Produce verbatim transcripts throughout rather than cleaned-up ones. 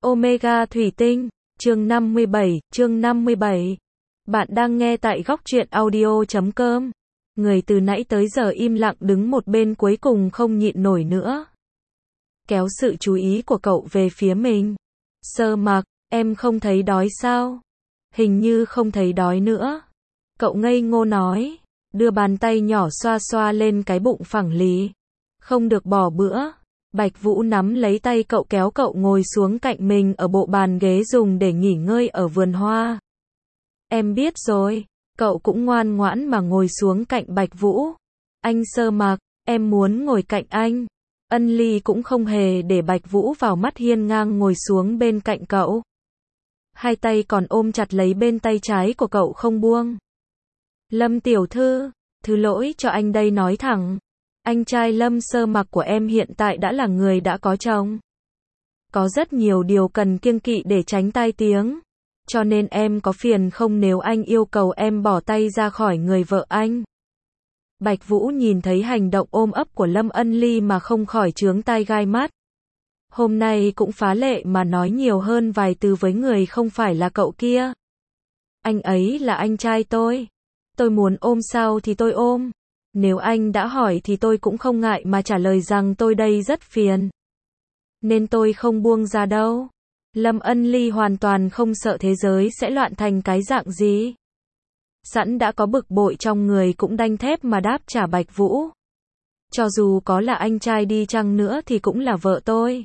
Omega Thủy Tinh, chương năm mươi bảy, chương năm mươi bảy. Bạn đang nghe tại góc truyện audio chấm com. Người từ nãy tới giờ im lặng đứng một bên cuối cùng không nhịn nổi nữa. Kéo sự chú ý của cậu về phía mình. Sơ Mặc, em không thấy đói sao? Hình như không thấy đói nữa. Cậu ngây ngô nói, đưa bàn tay nhỏ xoa xoa lên cái bụng phẳng lì. Không được bỏ bữa. Bạch Vũ nắm lấy tay cậu kéo cậu ngồi xuống cạnh mình ở bộ bàn ghế dùng để nghỉ ngơi ở vườn hoa. Em biết rồi. Cậu cũng ngoan ngoãn mà ngồi xuống cạnh Bạch Vũ. Anh Sơ Mặc, em muốn ngồi cạnh anh. Ân Ly cũng không hề để Bạch Vũ vào mắt, hiên ngang ngồi xuống bên cạnh cậu. Hai tay còn ôm chặt lấy bên tay trái của cậu không buông. Lâm tiểu thư, thứ lỗi cho anh đây, nói thẳng. Anh trai Lâm Sơ Mặc của em hiện tại đã là người đã có chồng. Có rất nhiều điều cần kiêng kỵ để tránh tai tiếng. Cho nên em có phiền không nếu anh yêu cầu em bỏ tay ra khỏi người vợ anh? Bạch Vũ nhìn thấy hành động ôm ấp của Lâm Ân Ly mà không khỏi chướng tai gai mắt. Hôm nay cũng phá lệ mà nói nhiều hơn vài từ với người không phải là cậu kia. Anh ấy là anh trai tôi. Tôi muốn ôm sao thì tôi ôm. Nếu anh đã hỏi thì tôi cũng không ngại mà trả lời rằng tôi đây rất phiền. Nên tôi không buông ra đâu. Lâm Ân Ly hoàn toàn không sợ thế giới sẽ loạn thành cái dạng gì. Sẵn đã có bực bội trong người cũng đanh thép mà đáp trả Bạch Vũ. Cho dù có là anh trai đi chăng nữa thì cũng là vợ tôi.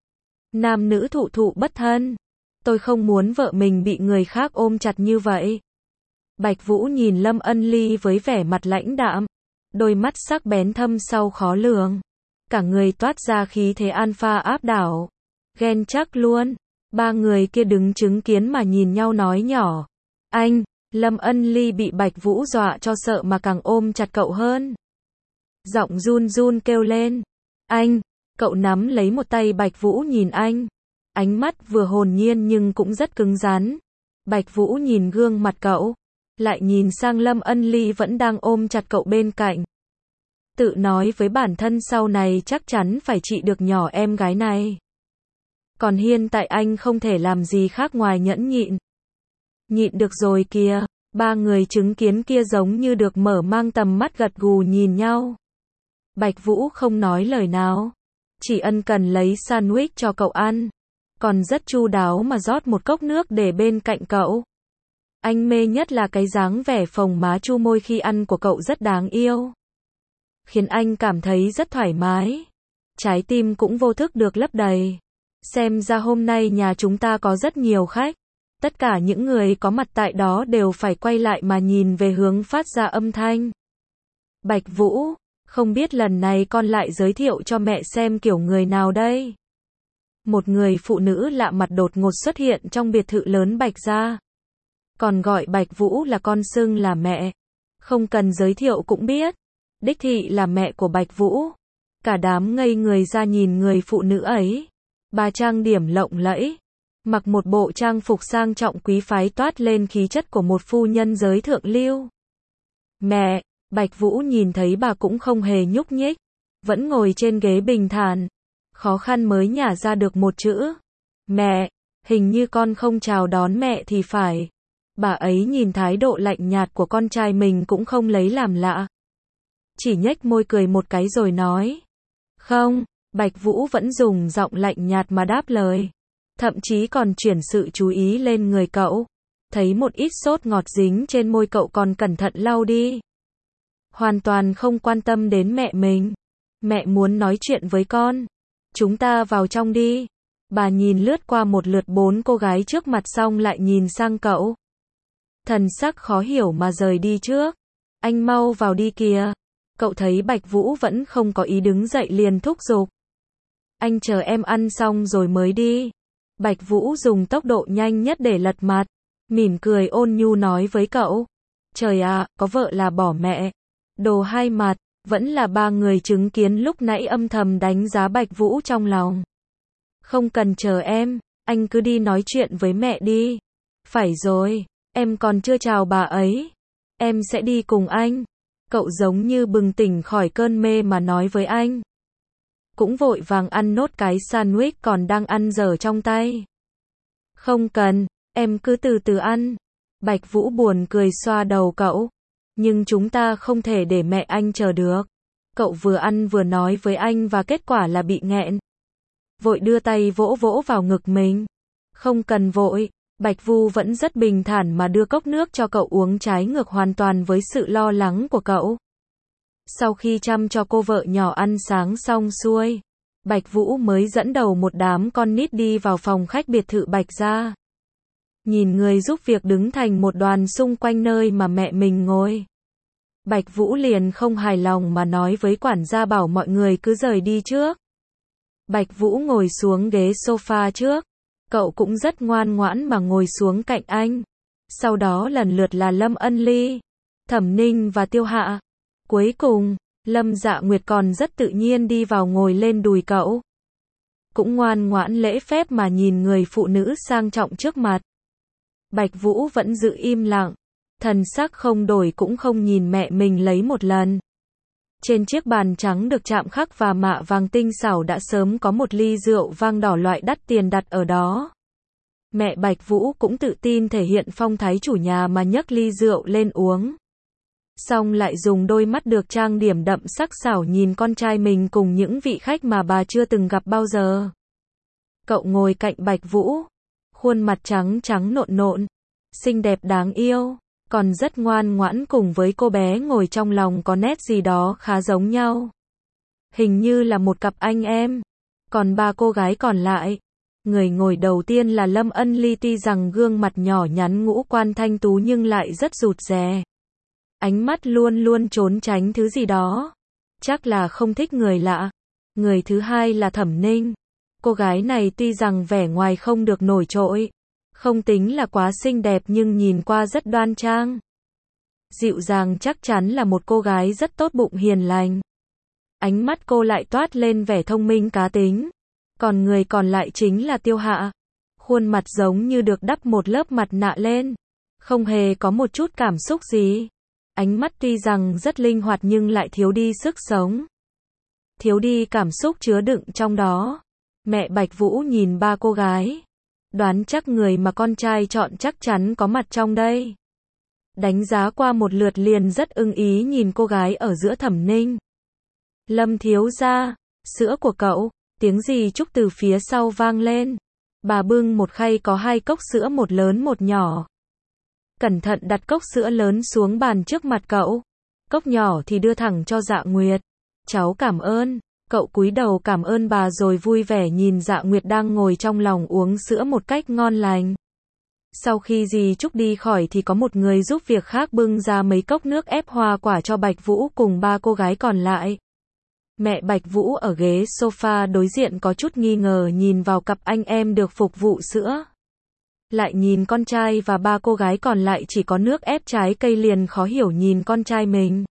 Nam nữ thụ thụ bất thân. Tôi không muốn vợ mình bị người khác ôm chặt như vậy. Bạch Vũ nhìn Lâm Ân Ly với vẻ mặt lãnh đạm. Đôi mắt sắc bén thâm sâu khó lường. Cả người toát ra khí thế alpha áp đảo. Ghen chắc luôn. Ba người kia đứng chứng kiến mà nhìn nhau nói nhỏ. Anh, Lâm Ân Ly bị Bạch Vũ dọa cho sợ mà càng ôm chặt cậu hơn. Giọng run run kêu lên. Anh, cậu nắm lấy một tay Bạch Vũ nhìn anh. Ánh mắt vừa hồn nhiên nhưng cũng rất cứng rắn. Bạch Vũ nhìn gương mặt cậu. Lại nhìn sang Lâm Ân Ly vẫn đang ôm chặt cậu bên cạnh. Tự nói với bản thân sau này chắc chắn phải trị được nhỏ em gái này. Còn hiện tại anh không thể làm gì khác ngoài nhẫn nhịn. Nhịn được rồi kìa. Ba người chứng kiến kia giống như được mở mang tầm mắt gật gù nhìn nhau. Bạch Vũ không nói lời nào. Chỉ ân cần lấy sandwich cho cậu ăn. Còn rất chu đáo mà rót một cốc nước để bên cạnh cậu. Anh mê nhất là cái dáng vẻ phồng má chu môi khi ăn của cậu rất đáng yêu. Khiến anh cảm thấy rất thoải mái. Trái tim cũng vô thức được lấp đầy. Xem ra hôm nay nhà chúng ta có rất nhiều khách. Tất cả những người có mặt tại đó đều phải quay lại mà nhìn về hướng phát ra âm thanh. Bạch Vũ, không biết lần này con lại giới thiệu cho mẹ xem kiểu người nào đây? Một người phụ nữ lạ mặt đột ngột xuất hiện trong biệt thự lớn Bạch gia. Còn gọi Bạch Vũ là con xưng là mẹ. Không cần giới thiệu cũng biết. Đích thị là mẹ của Bạch Vũ. Cả đám ngây người ra nhìn người phụ nữ ấy. Bà trang điểm lộng lẫy. Mặc một bộ trang phục sang trọng quý phái toát lên khí chất của một phu nhân giới thượng lưu. Mẹ, Bạch Vũ nhìn thấy bà cũng không hề nhúc nhích. Vẫn ngồi trên ghế bình thản. Khó khăn mới nhả ra được một chữ. Mẹ, hình như con không chào đón mẹ thì phải. Bà ấy nhìn thái độ lạnh nhạt của con trai mình cũng không lấy làm lạ. Chỉ nhếch môi cười một cái rồi nói. Không, Bạch Vũ vẫn dùng giọng lạnh nhạt mà đáp lời. Thậm chí còn chuyển sự chú ý lên người cậu. Thấy một ít sốt ngọt dính trên môi cậu còn cẩn thận lau đi. Hoàn toàn không quan tâm đến mẹ mình. Mẹ muốn nói chuyện với con. Chúng ta vào trong đi. Bà nhìn lướt qua một lượt bốn cô gái trước mặt xong lại nhìn sang cậu. Thần sắc khó hiểu mà rời đi trước. Anh mau vào đi kìa. Cậu thấy Bạch Vũ vẫn không có ý đứng dậy liền thúc giục. Anh chờ em ăn xong rồi mới đi. Bạch Vũ dùng tốc độ nhanh nhất để lật mặt. Mỉm cười ôn nhu nói với cậu. Trời ạ, à, có vợ là bỏ mẹ. Đồ hai mặt. Vẫn là ba người chứng kiến lúc nãy âm thầm đánh giá Bạch Vũ trong lòng. Không cần chờ em. Anh cứ đi nói chuyện với mẹ đi. Phải rồi. Em còn chưa chào bà ấy. Em sẽ đi cùng anh. Cậu giống như bừng tỉnh khỏi cơn mê mà nói với anh. Cũng vội vàng ăn nốt cái sandwich còn đang ăn dở trong tay. Không cần, em cứ từ từ ăn. Bạch Vũ buồn cười xoa đầu cậu. Nhưng chúng ta không thể để mẹ anh chờ được. Cậu vừa ăn vừa nói với anh và kết quả là bị nghẹn. Vội đưa tay vỗ vỗ vào ngực mình. Không cần vội. Bạch Vũ vẫn rất bình thản mà đưa cốc nước cho cậu uống, trái ngược hoàn toàn với sự lo lắng của cậu. Sau khi chăm cho cô vợ nhỏ ăn sáng xong xuôi, Bạch Vũ mới dẫn đầu một đám con nít đi vào phòng khách biệt thự Bạch gia. Nhìn người giúp việc đứng thành một đoàn xung quanh nơi mà mẹ mình ngồi, Bạch Vũ liền không hài lòng mà nói với quản gia bảo mọi người cứ rời đi trước. Bạch Vũ ngồi xuống ghế sofa trước. Cậu cũng rất ngoan ngoãn mà ngồi xuống cạnh anh. Sau đó lần lượt là Lâm Ân Ly, Thẩm Ninh và Tiêu Hạ. Cuối cùng, Lâm Dạ Nguyệt còn rất tự nhiên đi vào ngồi lên đùi cậu. Cũng ngoan ngoãn lễ phép mà nhìn người phụ nữ sang trọng trước mặt. Bạch Vũ vẫn giữ im lặng, thần sắc không đổi cũng không nhìn mẹ mình lấy một lần. Trên chiếc bàn trắng được chạm khắc và mạ vàng tinh xảo đã sớm có một ly rượu vang đỏ loại đắt tiền đặt ở đó. Mẹ Bạch Vũ cũng tự tin thể hiện phong thái chủ nhà mà nhấc ly rượu lên uống. Xong lại dùng đôi mắt được trang điểm đậm sắc sảo nhìn con trai mình cùng những vị khách mà bà chưa từng gặp bao giờ. Cậu ngồi cạnh Bạch Vũ, khuôn mặt trắng trắng nộn nộn, xinh đẹp đáng yêu, còn rất ngoan ngoãn, cùng với cô bé ngồi trong lòng có nét gì đó khá giống nhau. Hình như là một cặp anh em. Còn ba cô gái còn lại, người ngồi đầu tiên là Lâm Ân Ly, tuy rằng gương mặt nhỏ nhắn ngũ quan thanh tú nhưng lại rất rụt rè. Ánh mắt luôn luôn trốn tránh thứ gì đó. Chắc là không thích người lạ. Người thứ hai là Thẩm Ninh. Cô gái này tuy rằng vẻ ngoài không được nổi trội, không tính là quá xinh đẹp nhưng nhìn qua rất đoan trang. Dịu dàng, chắc chắn là một cô gái rất tốt bụng hiền lành. Ánh mắt cô lại toát lên vẻ thông minh cá tính. Còn người còn lại chính là Tiêu Hạ. Khuôn mặt giống như được đắp một lớp mặt nạ lên. Không hề có một chút cảm xúc gì. Ánh mắt tuy rằng rất linh hoạt nhưng lại thiếu đi sức sống. Thiếu đi cảm xúc chứa đựng trong đó. Mẹ Bạch Vũ nhìn ba cô gái. Đoán chắc người mà con trai chọn chắc chắn có mặt trong đây. Đánh giá qua một lượt liền rất ưng ý nhìn cô gái ở giữa Thẩm Ninh. Lâm thiếu gia, sữa của cậu. Tiếng dì Trúc từ phía sau vang lên. Bà bưng một khay có hai cốc sữa, một lớn một nhỏ. Cẩn thận đặt cốc sữa lớn xuống bàn trước mặt cậu. Cốc nhỏ thì đưa thẳng cho Dạ Nguyệt. Cháu cảm ơn. Cậu cúi đầu cảm ơn bà rồi vui vẻ nhìn Dạ Nguyệt đang ngồi trong lòng uống sữa một cách ngon lành. Sau khi dì Trúc đi khỏi thì có một người giúp việc khác bưng ra mấy cốc nước ép hoa quả cho Bạch Vũ cùng ba cô gái còn lại. Mẹ Bạch Vũ ở ghế sofa đối diện có chút nghi ngờ nhìn vào cặp anh em được phục vụ sữa. Lại nhìn con trai và ba cô gái còn lại chỉ có nước ép trái cây liền khó hiểu nhìn con trai mình.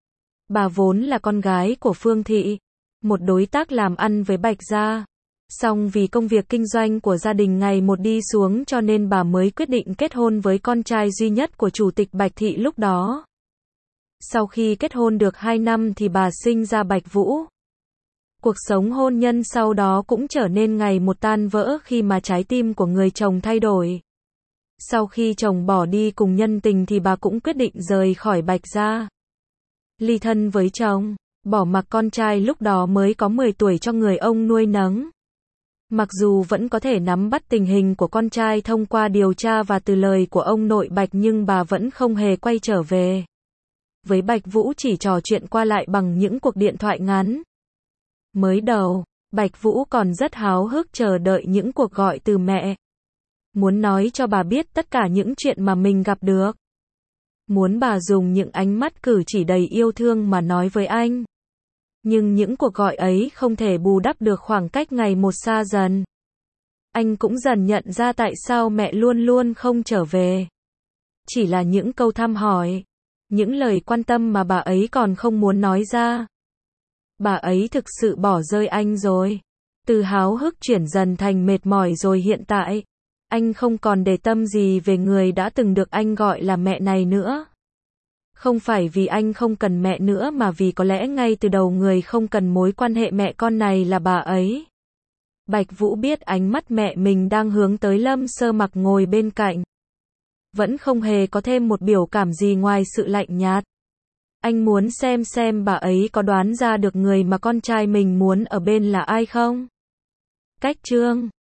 Bà vốn là con gái của Phương Thị, một đối tác làm ăn với Bạch gia. Song vì công việc kinh doanh của gia đình ngày một đi xuống cho nên bà mới quyết định kết hôn với con trai duy nhất của chủ tịch Bạch Thị lúc đó. Sau khi kết hôn được hai năm thì bà sinh ra Bạch Vũ. Cuộc sống hôn nhân sau đó cũng trở nên ngày một tan vỡ khi mà trái tim của người chồng thay đổi. Sau khi chồng bỏ đi cùng nhân tình thì bà cũng quyết định rời khỏi Bạch gia. Ly thân với chồng, bỏ mặc con trai lúc đó mới có mười tuổi cho người ông nuôi nấng. Mặc dù vẫn có thể nắm bắt tình hình của con trai thông qua điều tra và từ lời của ông nội Bạch nhưng bà vẫn không hề quay trở về. Với Bạch Vũ chỉ trò chuyện qua lại bằng những cuộc điện thoại ngắn. Mới đầu, Bạch Vũ còn rất háo hức chờ đợi những cuộc gọi từ mẹ. Muốn nói cho bà biết tất cả những chuyện mà mình gặp được. Muốn bà dùng những ánh mắt cử chỉ đầy yêu thương mà nói với anh. Nhưng những cuộc gọi ấy không thể bù đắp được khoảng cách ngày một xa dần. Anh cũng dần nhận ra tại sao mẹ luôn luôn không trở về. Chỉ là những câu thăm hỏi, những lời quan tâm mà bà ấy còn không muốn nói ra. Bà ấy thực sự bỏ rơi anh rồi. Từ háo hức chuyển dần thành mệt mỏi rồi hiện tại. Anh không còn để tâm gì về người đã từng được anh gọi là mẹ này nữa. Không phải vì anh không cần mẹ nữa mà vì có lẽ ngay từ đầu người không cần mối quan hệ mẹ con này là bà ấy. Bạch Vũ biết ánh mắt mẹ mình đang hướng tới Lâm Sơ Mặc ngồi bên cạnh. Vẫn không hề có thêm một biểu cảm gì ngoài sự lạnh nhạt. Anh muốn xem xem bà ấy có đoán ra được người mà con trai mình muốn ở bên là ai không? Cách chương